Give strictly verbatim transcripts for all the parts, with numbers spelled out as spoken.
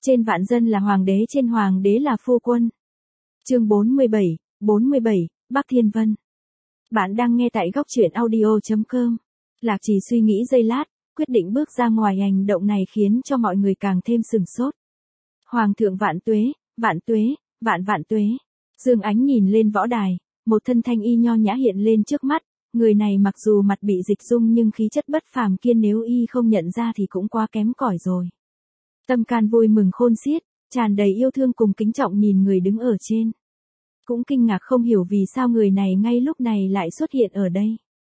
Trên vạn dân là hoàng đế, trên hoàng đế là phu quân. Chương bốn mươi bảy, bốn mươi bảy, Bắc Thiên Vân. Bạn đang nghe tại góc truyện audio chấm com. Lạc Trì suy nghĩ giây lát, quyết định bước ra ngoài. Hành động này khiến cho mọi người càng thêm sửng sốt. Hoàng thượng vạn tuế, vạn tuế, vạn vạn tuế. Dương Ánh nhìn lên võ đài, một thân thanh y nho nhã hiện lên trước mắt. Người này mặc dù mặt bị dịch dung nhưng khí chất bất phàm kia nếu y không nhận ra thì cũng quá kém cỏi rồi. Tâm can vui mừng khôn xiết, tràn đầy yêu thương cùng kính trọng nhìn người đứng ở trên. Cũng kinh ngạc không hiểu vì sao người này ngay lúc này lại xuất hiện ở đây.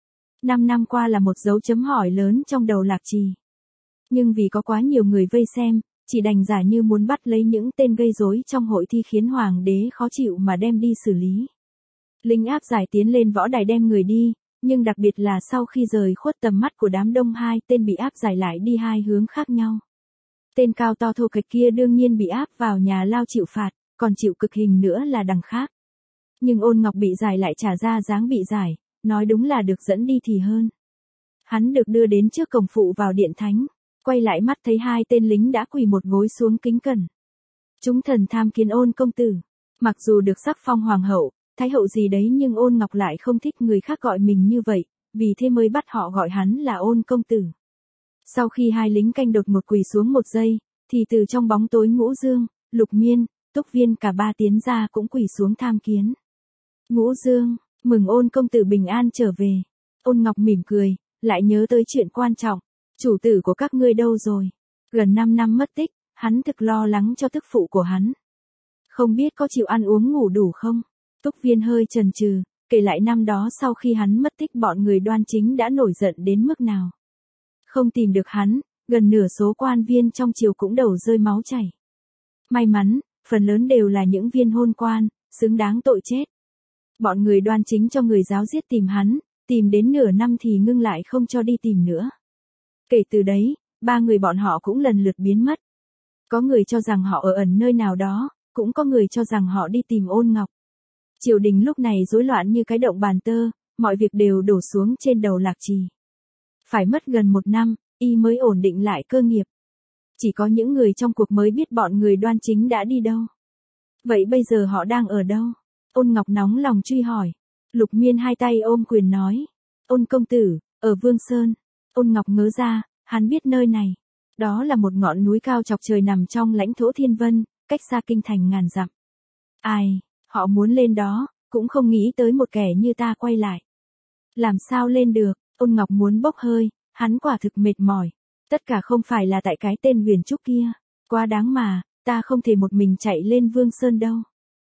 Năm năm qua là một dấu chấm hỏi lớn trong đầu Lạc Trì. Nhưng vì có quá nhiều người vây xem, chỉ đành giả như muốn bắt lấy những tên gây rối trong hội thi khiến hoàng đế khó chịu mà đem đi xử lý. Lính áp giải tiến lên võ đài đem người đi, nhưng đặc biệt là sau khi rời khuất tầm mắt của đám đông, hai tên bị áp giải lại đi hai hướng khác nhau. Tên cao to thô kệch kia đương nhiên bị áp vào nhà lao chịu phạt, còn chịu cực hình nữa là đằng khác. Nhưng Ôn Ngọc bị giải lại trả ra dáng bị giải, nói đúng là được dẫn đi thì hơn. Hắn được đưa đến trước cổng phụ vào điện thánh, quay lại mắt thấy hai tên lính đã quỳ một gối xuống kính cẩn. Chúng thần tham kiến Ôn công tử. Mặc dù được sắc phong hoàng hậu, thái hậu gì đấy nhưng Ôn Ngọc lại không thích người khác gọi mình như vậy, vì thế mới bắt họ gọi hắn là Ôn công tử. Sau khi hai lính canh đột một quỳ xuống một giây, thì từ trong bóng tối Ngũ Dương, Lục Miên, Túc Viên cả ba tiến ra cũng quỳ xuống tham kiến. Ngũ Dương, mừng Ôn công tử bình an trở về. Ôn Ngọc mỉm cười, lại nhớ tới chuyện quan trọng. Chủ tử của các ngươi đâu rồi? Gần năm năm mất tích, hắn thực lo lắng cho tức phụ của hắn. Không biết có chịu ăn uống ngủ đủ không? Túc Viên hơi chần chừ, kể lại năm đó sau khi hắn mất tích bọn người Đoan Chính đã nổi giận đến mức nào. Không tìm được hắn, gần nửa số quan viên trong triều cũng đầu rơi máu chảy. May mắn, phần lớn đều là những viên hôn quan, xứng đáng tội chết. Bọn người Đoan Chính cho người giáo giết tìm hắn, tìm đến nửa năm thì ngưng lại không cho đi tìm nữa. Kể từ đấy, ba người bọn họ cũng lần lượt biến mất. Có người cho rằng họ ở ẩn nơi nào đó, cũng có người cho rằng họ đi tìm Ôn Ngọc. Triều đình lúc này rối loạn như cái động bàn tơ, mọi việc đều đổ xuống trên đầu Lạc Trì. Phải mất gần một năm, y mới ổn định lại cơ nghiệp. Chỉ có những người trong cuộc mới biết bọn người Đoan Chính đã đi đâu. Vậy bây giờ họ đang ở đâu? Ôn Ngọc nóng lòng truy hỏi. Lục Miên hai tay ôm quyền nói. Ôn công tử, ở Vương Sơn. Ôn Ngọc ngớ ra, hắn biết nơi này. Đó là một ngọn núi cao chọc trời nằm trong lãnh thổ Thiên Vân, cách xa kinh thành ngàn dặm. Ai, họ muốn lên đó, cũng không nghĩ tới một kẻ như ta quay lại. Làm sao lên được? Ôn Ngọc muốn bốc hơi, hắn quả thực mệt mỏi. Tất cả không phải là tại cái tên Huyền Trúc kia. Quá đáng mà, ta không thể một mình chạy lên Vương Sơn đâu.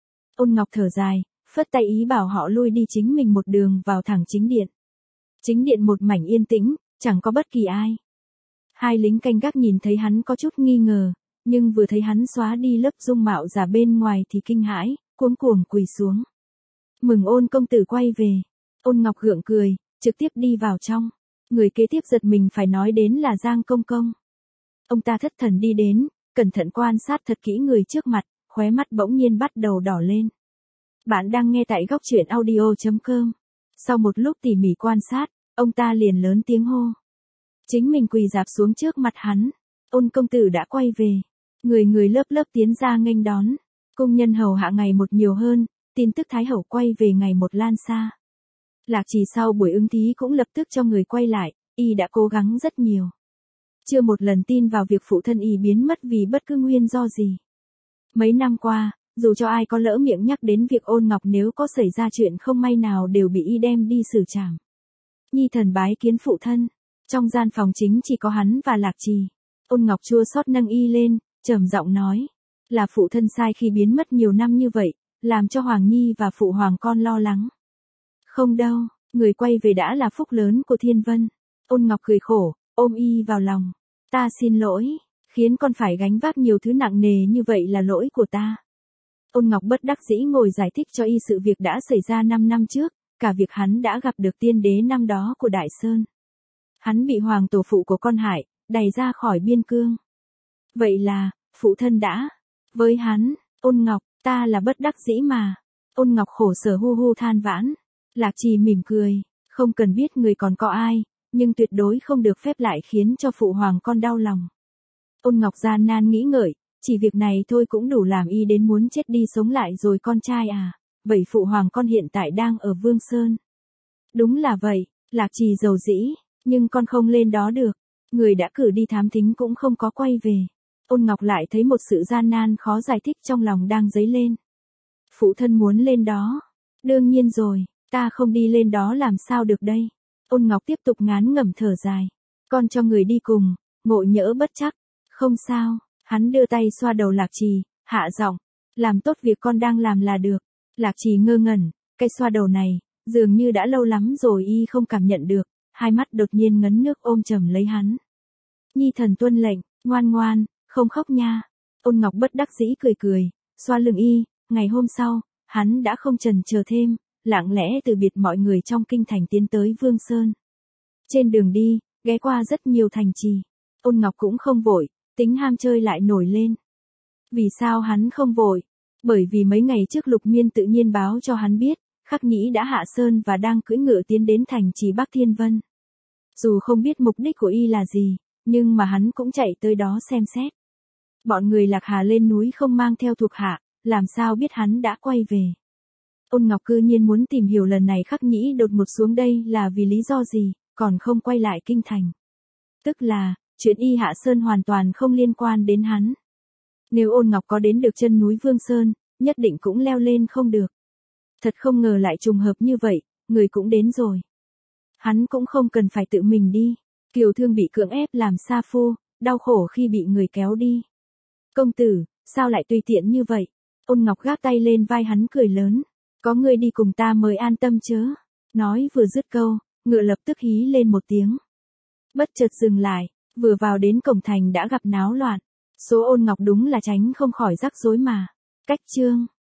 Ôn Ngọc thở dài, phất tay ý bảo họ lui đi, chính mình một đường vào thẳng chính điện. Chính điện một mảnh yên tĩnh, chẳng có bất kỳ ai. Hai lính canh gác nhìn thấy hắn có chút nghi ngờ, nhưng vừa thấy hắn xóa đi lớp dung mạo giả bên ngoài thì kinh hãi, cuống cuồng quỳ xuống. Mừng Ôn công tử quay về. Ôn Ngọc gượng cười, trực tiếp đi vào trong. Người kế tiếp giật mình phải nói đến là Giang Công Công. Ông ta thất thần đi đến, cẩn thận quan sát thật kỹ người trước mặt, khóe mắt bỗng nhiên bắt đầu đỏ lên. Bạn đang nghe tại góc truyện audio chấm com. Sau một lúc tỉ mỉ quan sát, ông ta liền lớn tiếng hô. Chính mình quỳ rạp xuống trước mặt hắn. Ôn công tử đã quay về. Người người lớp lớp tiến ra nghênh đón. Cung nhân hầu hạ ngày một nhiều hơn, tin tức Thái hậu quay về ngày một lan xa. Lạc Trì sau buổi ứng thí cũng lập tức cho người quay lại, y đã cố gắng rất nhiều. Chưa một lần tin vào việc phụ thân y biến mất vì bất cứ nguyên do gì. Mấy năm qua, dù cho ai có lỡ miệng nhắc đến việc Ôn Ngọc nếu có xảy ra chuyện không may nào đều bị y đem đi xử trảm. Nhi thần bái kiến phụ thân. Trong gian phòng chính chỉ có hắn và Lạc Trì. Ôn Ngọc chua xót nâng y lên, trầm giọng nói. Là phụ thân sai khi biến mất nhiều năm như vậy, làm cho Hoàng Nhi và phụ hoàng con lo lắng. Không đâu, người quay về đã là phúc lớn của Thiên Vân. Ôn Ngọc cười khổ, ôm y vào lòng. Ta xin lỗi, khiến con phải gánh vác nhiều thứ nặng nề như vậy là lỗi của ta. Ôn Ngọc bất đắc dĩ ngồi giải thích cho y sự việc đã xảy ra năm năm trước, cả việc hắn đã gặp được tiên đế năm đó của Đại Sơn. Hắn bị hoàng tổ phụ của con hại, đày ra khỏi biên cương. Vậy là, phụ thân đã. Với hắn, Ôn Ngọc, ta là bất đắc dĩ mà. Ôn Ngọc khổ sở hu hu than vãn. Lạc Trì mỉm cười, không cần biết người còn có ai, nhưng tuyệt đối không được phép lại khiến cho phụ hoàng con đau lòng. Ôn Ngọc gian nan nghĩ ngợi, Chỉ việc này thôi cũng đủ làm y đến muốn chết đi sống lại rồi con trai à. Vậy phụ hoàng con hiện tại đang ở Vương Sơn. Đúng là vậy, Lạc Trì dầu dĩ, nhưng con không lên đó được. Người đã cử đi thám thính cũng không có quay về. Ôn Ngọc lại thấy một sự gian nan khó giải thích trong lòng đang dấy lên. Phụ thân muốn lên đó. Đương nhiên rồi, ta không đi lên đó làm sao được đây. Ôn Ngọc tiếp tục ngán ngẩm thở dài. Con cho người đi cùng, ngộ nhỡ bất chắc. Không sao, hắn đưa tay xoa đầu Lạc Trì, hạ giọng. Làm tốt việc con đang làm là được. Lạc Trì ngơ ngẩn, cái xoa đầu này, dường như đã lâu lắm rồi y không cảm nhận được. Hai mắt đột nhiên ngấn nước ôm chầm lấy hắn. Nhi thần tuân lệnh, ngoan ngoan, không khóc nha. Ôn Ngọc bất đắc dĩ cười cười, xoa lưng y. Ngày hôm sau, hắn đã không chần chờ thêm, lặng lẽ từ biệt mọi người trong kinh thành tiến tới Vương Sơn. Trên đường đi, ghé qua rất nhiều thành trì. Ôn Ngọc cũng không vội, tính ham chơi lại nổi lên. Vì sao hắn không vội? Bởi vì mấy ngày trước Lục Miên tự nhiên báo cho hắn biết, Khắc Nhĩ đã hạ sơn và đang cưỡi ngựa tiến đến thành trì Bắc Thiên Vân. Dù không biết mục đích của y là gì, nhưng mà hắn cũng chạy tới đó xem xét. Bọn người Lạc Hà lên núi không mang theo thuộc hạ, làm sao biết hắn đã quay về. Ôn Ngọc cư nhiên muốn tìm hiểu lần này Khắc Nhĩ đột ngột xuống đây là vì lý do gì, còn không quay lại kinh thành. Tức là, chuyện y hạ sơn hoàn toàn không liên quan đến hắn. Nếu Ôn Ngọc có đến được chân núi Vương Sơn, nhất định cũng leo lên không được. Thật không ngờ lại trùng hợp như vậy, người cũng đến rồi. Hắn cũng không cần phải tự mình đi. Kiều Thương bị cưỡng ép làm sa phu, đau khổ khi bị người kéo đi. Công tử, sao lại tùy tiện như vậy? Ôn Ngọc gác tay lên vai hắn cười lớn. Có người đi cùng ta mới an tâm chớ. Nói vừa dứt câu, ngựa lập tức hí lên một tiếng. Bất chợt dừng lại, vừa vào đến cổng thành đã gặp náo loạn. Số Ôn Ngọc đúng là tránh không khỏi rắc rối mà. Cách chương